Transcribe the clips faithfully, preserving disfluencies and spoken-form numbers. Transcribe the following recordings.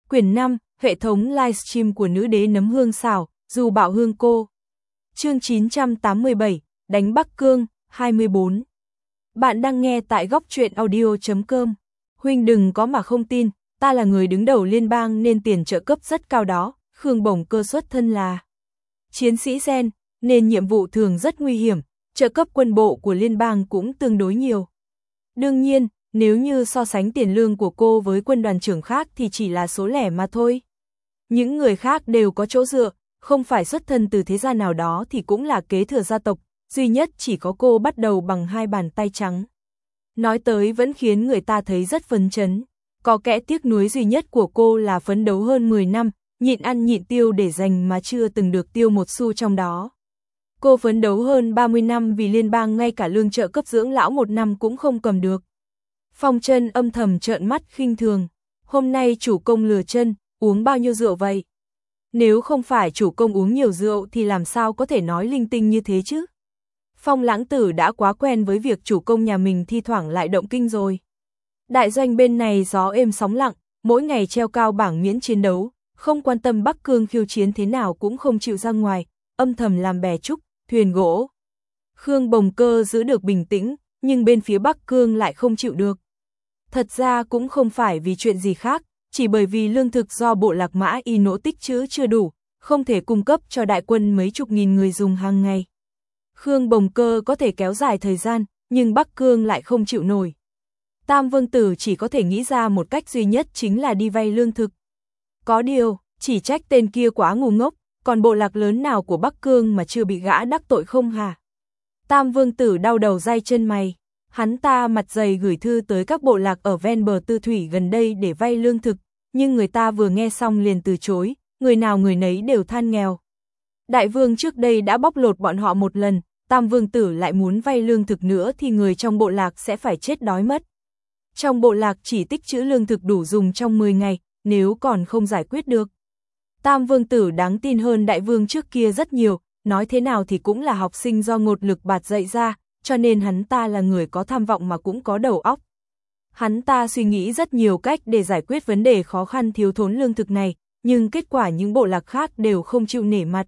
Quyển năm, hệ thống livestream của nữ đế nấm hương xào, dù bảo hương cô. Chương chín trăm tám mươi bảy, đánh Bắc Cương, hai mươi bốn. Bạn đang nghe tại góc truyện audio chấm com. Huynh đừng có mà không tin, ta là người đứng đầu liên bang nên tiền trợ cấp rất cao đó, Khương Bồng Cơ xuất thân là chiến sĩ gen, nên nhiệm vụ thường rất nguy hiểm, trợ cấp quân bộ của liên bang cũng tương đối nhiều. Đương nhiên, nếu như so sánh tiền lương của cô với quân đoàn trưởng khác thì chỉ là số lẻ mà thôi. Những người khác đều có chỗ dựa, không phải xuất thân từ thế gia nào đó thì cũng là kế thừa gia tộc, duy nhất chỉ có cô bắt đầu bằng hai bàn tay trắng. Nói tới vẫn khiến người ta thấy rất phấn chấn. Có kẽ tiếc nuối duy nhất của cô là phấn đấu hơn mười năm, nhịn ăn nhịn tiêu để dành mà chưa từng được tiêu một xu trong đó. Cô phấn đấu hơn ba mươi năm vì liên bang ngay cả lương trợ cấp dưỡng lão một năm cũng không cầm được. Phong Chân âm thầm trợn mắt khinh thường. Hôm nay chủ công lừa chân, uống bao nhiêu rượu vậy? Nếu không phải chủ công uống nhiều rượu thì làm sao có thể nói linh tinh như thế chứ? Phong Lãng Tử đã quá quen với việc chủ công nhà mình thi thoảng lại động kinh rồi. Đại doanh bên này gió êm sóng lặng, mỗi ngày treo cao bảng miễn chiến đấu, không quan tâm Bắc Cương khiêu chiến thế nào cũng không chịu ra ngoài, âm thầm làm bè trúc, thuyền gỗ. Khương Bồng Cơ giữ được bình tĩnh, nhưng bên phía Bắc Cương lại không chịu được. Thật ra cũng không phải vì chuyện gì khác, chỉ bởi vì lương thực do bộ lạc Mã Y Nỗ tích trữ chưa đủ, không thể cung cấp cho đại quân mấy chục nghìn người dùng hàng ngày. Khương Bồng Cơ có thể kéo dài thời gian, nhưng Bắc Cương lại không chịu nổi. Tam Vương Tử chỉ có thể nghĩ ra một cách duy nhất chính là đi vay lương thực. Có điều, chỉ trách tên kia quá ngu ngốc, còn bộ lạc lớn nào của Bắc Cương mà chưa bị gã đắc tội không hả? Tam Vương Tử đau đầu day chân mày. Hắn ta mặt dày gửi thư tới các bộ lạc ở ven bờ tư thủy gần đây để vay lương thực, nhưng người ta vừa nghe xong liền từ chối, người nào người nấy đều than nghèo. Đại vương trước đây đã bóc lột bọn họ một lần, Tam Vương Tử lại muốn vay lương thực nữa thì người trong bộ lạc sẽ phải chết đói mất. Trong bộ lạc chỉ tích trữ lương thực đủ dùng trong mười ngày, nếu còn không giải quyết được. Tam Vương Tử đáng tin hơn đại vương trước kia rất nhiều, nói thế nào thì cũng là học sinh do Ngột Lực Bạt dạy ra, cho nên hắn ta là người có tham vọng mà cũng có đầu óc. Hắn ta suy nghĩ rất nhiều cách để giải quyết vấn đề khó khăn thiếu thốn lương thực này, nhưng kết quả những bộ lạc khác đều không chịu nể mặt.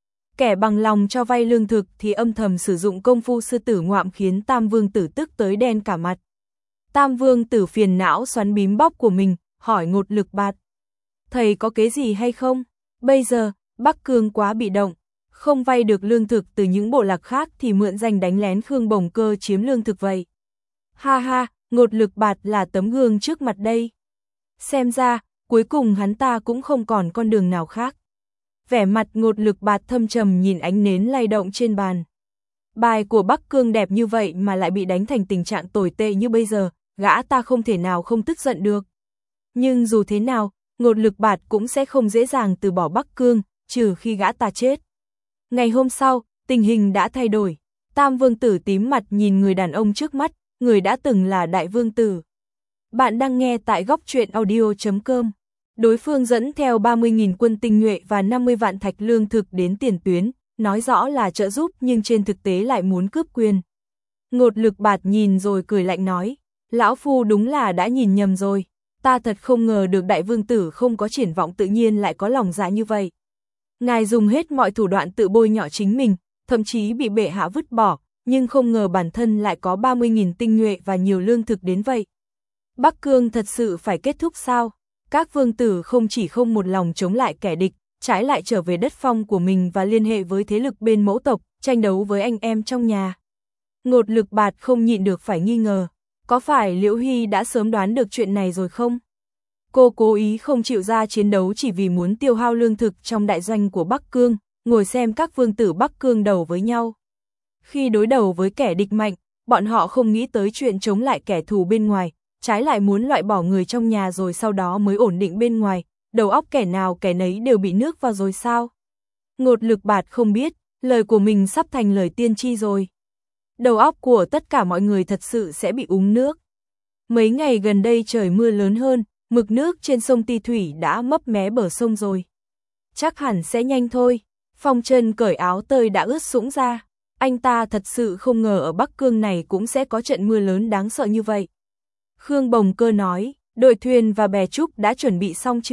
Kẻ bằng lòng cho vay lương thực thì âm thầm sử dụng công phu sư tử ngoạm khiến Tam Vương Tử tức tới đen cả mặt. Tam Vương Tử phiền não xoắn bím bóc của mình, hỏi Ngột Lực Bạt. Thầy có kế gì hay không? Bây giờ, Bắc Cương quá bị động. Không vay được lương thực từ những bộ lạc khác thì mượn danh đánh lén Khương Bồng Cơ chiếm lương thực vậy. Ha ha, Ngột Lực Bạt là tấm gương trước mặt đây. Xem ra, cuối cùng hắn ta cũng không còn con đường nào khác. Vẻ mặt Ngột Lực Bạt thâm trầm nhìn ánh nến lay động trên bàn. Bài của Bắc Cương đẹp như vậy mà lại bị đánh thành tình trạng tồi tệ như bây giờ, gã ta không thể nào không tức giận được. Nhưng dù thế nào, Ngột Lực Bạt cũng sẽ không dễ dàng từ bỏ Bắc Cương, trừ khi gã ta chết. Ngày hôm sau, tình hình đã thay đổi. Tam Vương Tử tím mặt nhìn người đàn ông trước mắt, người đã từng là Đại Vương Tử. Bạn đang nghe tại góc truyện audio chấm com. Đối phương dẫn theo ba mươi nghìn quân tinh nhuệ và năm mươi vạn thạch lương thực đến tiền tuyến, nói rõ là trợ giúp nhưng trên thực tế lại muốn cướp quyền. Ngột Lực Bạt nhìn rồi cười lạnh nói, lão phu đúng là đã nhìn nhầm rồi, ta thật không ngờ được Đại Vương Tử không có triển vọng tự nhiên lại có lòng dạ như vậy. Ngài dùng hết mọi thủ đoạn tự bôi nhọ chính mình, thậm chí bị bệ hạ vứt bỏ, nhưng không ngờ bản thân lại có ba mươi nghìn tinh nhuệ và nhiều lương thực đến vậy. Bắc Cương thật sự phải kết thúc sao? Các vương tử không chỉ không một lòng chống lại kẻ địch, trái lại trở về đất phong của mình và liên hệ với thế lực bên mẫu tộc, tranh đấu với anh em trong nhà. Ngột Lực Bạt không nhịn được phải nghi ngờ, có phải Liễu Hy đã sớm đoán được chuyện này rồi không? Cô cố ý không chịu ra chiến đấu chỉ vì muốn tiêu hao lương thực trong đại doanh của Bắc Cương, ngồi xem các vương tử Bắc Cương đầu với nhau. Khi đối đầu với kẻ địch mạnh, bọn họ không nghĩ tới chuyện chống lại kẻ thù bên ngoài, trái lại muốn loại bỏ người trong nhà rồi sau đó mới ổn định bên ngoài, đầu óc kẻ nào kẻ nấy đều bị nước vào rồi sao? Ngột Lực Bạt không biết, lời của mình sắp thành lời tiên tri rồi. Đầu óc của tất cả mọi người thật sự sẽ bị úng nước. Mấy ngày gần đây trời mưa lớn hơn, mực nước trên sông Ti Thủy đã mấp mé bờ sông rồi. Chắc hẳn sẽ nhanh thôi. Phong Chân cởi áo tơi đã ướt sũng ra. Anh ta thật sự không ngờ ở Bắc Cương này cũng sẽ có trận mưa lớn đáng sợ như vậy. Khương Bồng Cơ nói, đội thuyền và bè trúc đã chuẩn bị xong chưa?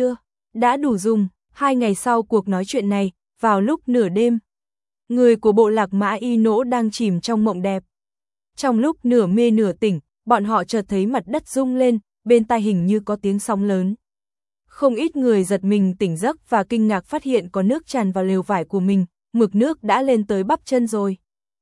Đã đủ dùng, hai ngày sau cuộc nói chuyện này, vào lúc nửa đêm. Người của bộ lạc Mã Y Nỗ đang chìm trong mộng đẹp. Trong lúc nửa mê nửa tỉnh, bọn họ chợt thấy mặt đất rung lên, bên tai hình như có tiếng sóng lớn. Không ít người giật mình tỉnh giấc và kinh ngạc phát hiện có nước tràn vào lều vải của mình, mực nước đã lên tới bắp chân rồi.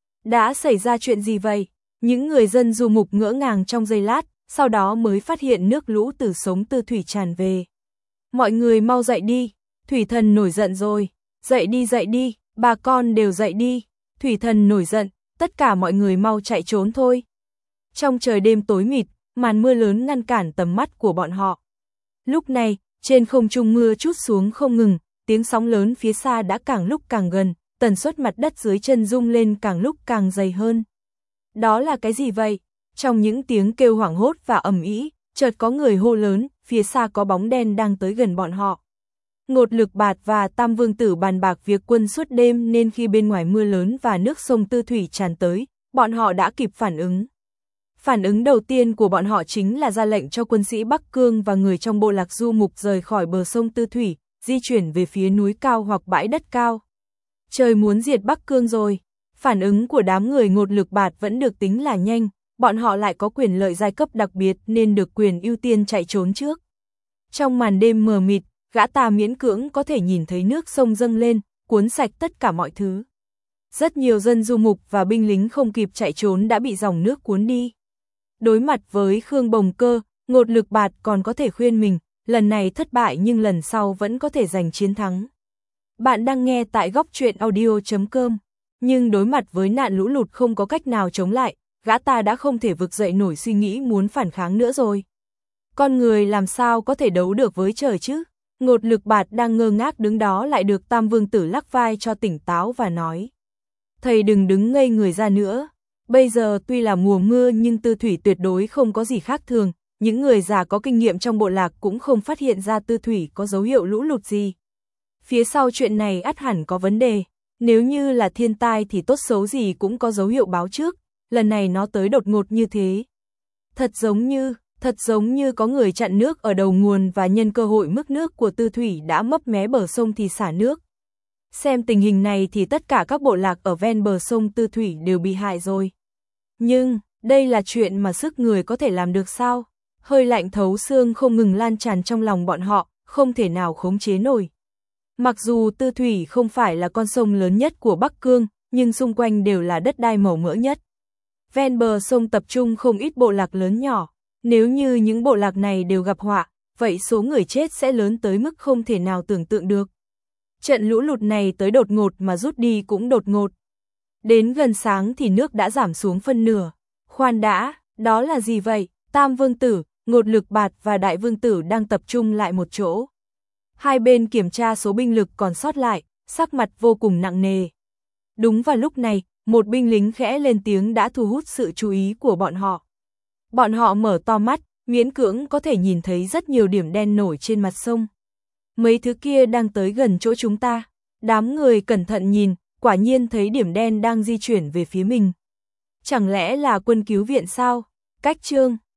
Đã xảy ra chuyện gì vậy? Những người dân du mục ngỡ ngàng trong giây lát, sau đó mới phát hiện nước lũ từ sống Tư Thủy tràn về. Mọi người mau dậy đi, Thủy Thần nổi giận rồi, dậy đi dậy đi, bà con đều dậy đi, Thủy Thần nổi giận, tất cả mọi người mau chạy trốn thôi. Trong trời đêm tối mịt, màn mưa lớn ngăn cản tầm mắt của bọn họ. Lúc này, trên không trung mưa trút xuống không ngừng, tiếng sóng lớn phía xa đã càng lúc càng gần, tần suất mặt đất dưới chân rung lên càng lúc càng dày hơn. Đó là cái gì vậy? Trong những tiếng kêu hoảng hốt và ầm ĩ, chợt có người hô lớn, phía xa có bóng đen đang tới gần bọn họ. Ngột Lực Bạt và Tam Vương Tử bàn bạc việc quân suốt đêm nên khi bên ngoài mưa lớn và nước sông Tư Thủy tràn tới, bọn họ đã kịp phản ứng. Phản ứng đầu tiên của bọn họ chính là ra lệnh cho quân sĩ Bắc Cương và người trong bộ lạc du mục rời khỏi bờ sông Tư Thủy, di chuyển về phía núi cao hoặc bãi đất cao. Trời muốn diệt Bắc Cương rồi. Phản ứng của đám người Ngột Lực Bạt vẫn được tính là nhanh, bọn họ lại có quyền lợi giai cấp đặc biệt nên được quyền ưu tiên chạy trốn trước. Trong màn đêm mờ mịt, gã ta miễn cưỡng có thể nhìn thấy nước sông dâng lên, cuốn sạch tất cả mọi thứ. Rất nhiều dân du mục và binh lính không kịp chạy trốn đã bị dòng nước cuốn đi. Đối mặt với Khương Bồng Cơ, Ngột Lực Bạt còn có thể khuyên mình, lần này thất bại nhưng lần sau vẫn có thể giành chiến thắng. Bạn đang nghe tại góc truyện audio chấm com. Nhưng đối mặt với nạn lũ lụt không có cách nào chống lại, gã ta đã không thể vực dậy nổi suy nghĩ muốn phản kháng nữa rồi. Con người làm sao có thể đấu được với trời chứ? Ngột Lực Bạt đang ngơ ngác đứng đó lại được Tam Vương Tử lắc vai cho tỉnh táo và nói. Thầy đừng đứng ngây người ra nữa. Bây giờ tuy là mùa mưa nhưng Tư Thủy tuyệt đối không có gì khác thường, những người già có kinh nghiệm trong bộ lạc cũng không phát hiện ra Tư Thủy có dấu hiệu lũ lụt gì. Phía sau chuyện này ắt hẳn có vấn đề, nếu như là thiên tai thì tốt xấu gì cũng có dấu hiệu báo trước, lần này nó tới đột ngột như thế. Thật giống như, thật giống như có người chặn nước ở đầu nguồn và nhân cơ hội mức nước của Tư Thủy đã mấp mé bờ sông thì xả nước. Xem tình hình này thì tất cả các bộ lạc ở ven bờ sông Tư Thủy đều bị hại rồi. Nhưng, đây là chuyện mà sức người có thể làm được sao? Hơi lạnh thấu xương không ngừng lan tràn trong lòng bọn họ, không thể nào khống chế nổi. Mặc dù Tư Thủy không phải là con sông lớn nhất của Bắc Cương, nhưng xung quanh đều là đất đai màu mỡ nhất. Ven bờ sông tập trung không ít bộ lạc lớn nhỏ. Nếu như những bộ lạc này đều gặp họa, vậy số người chết sẽ lớn tới mức không thể nào tưởng tượng được. Trận lũ lụt này tới đột ngột mà rút đi cũng đột ngột. Đến gần sáng thì nước đã giảm xuống phân nửa. Khoan đã, đó là gì vậy? Tam Vương Tử, Ngột Lực Bạt và Đại Vương Tử đang tập trung lại một chỗ. Hai bên kiểm tra số binh lực còn sót lại, sắc mặt vô cùng nặng nề. Đúng vào lúc này, một binh lính khẽ lên tiếng đã thu hút sự chú ý của bọn họ. Bọn họ mở to mắt, miễn cưỡng có thể nhìn thấy rất nhiều điểm đen nổi trên mặt sông. Mấy thứ kia đang tới gần chỗ chúng ta. Đám người cẩn thận nhìn, quả nhiên thấy điểm đen đang di chuyển về phía mình. Chẳng lẽ là quân cứu viện sao? Cách chương,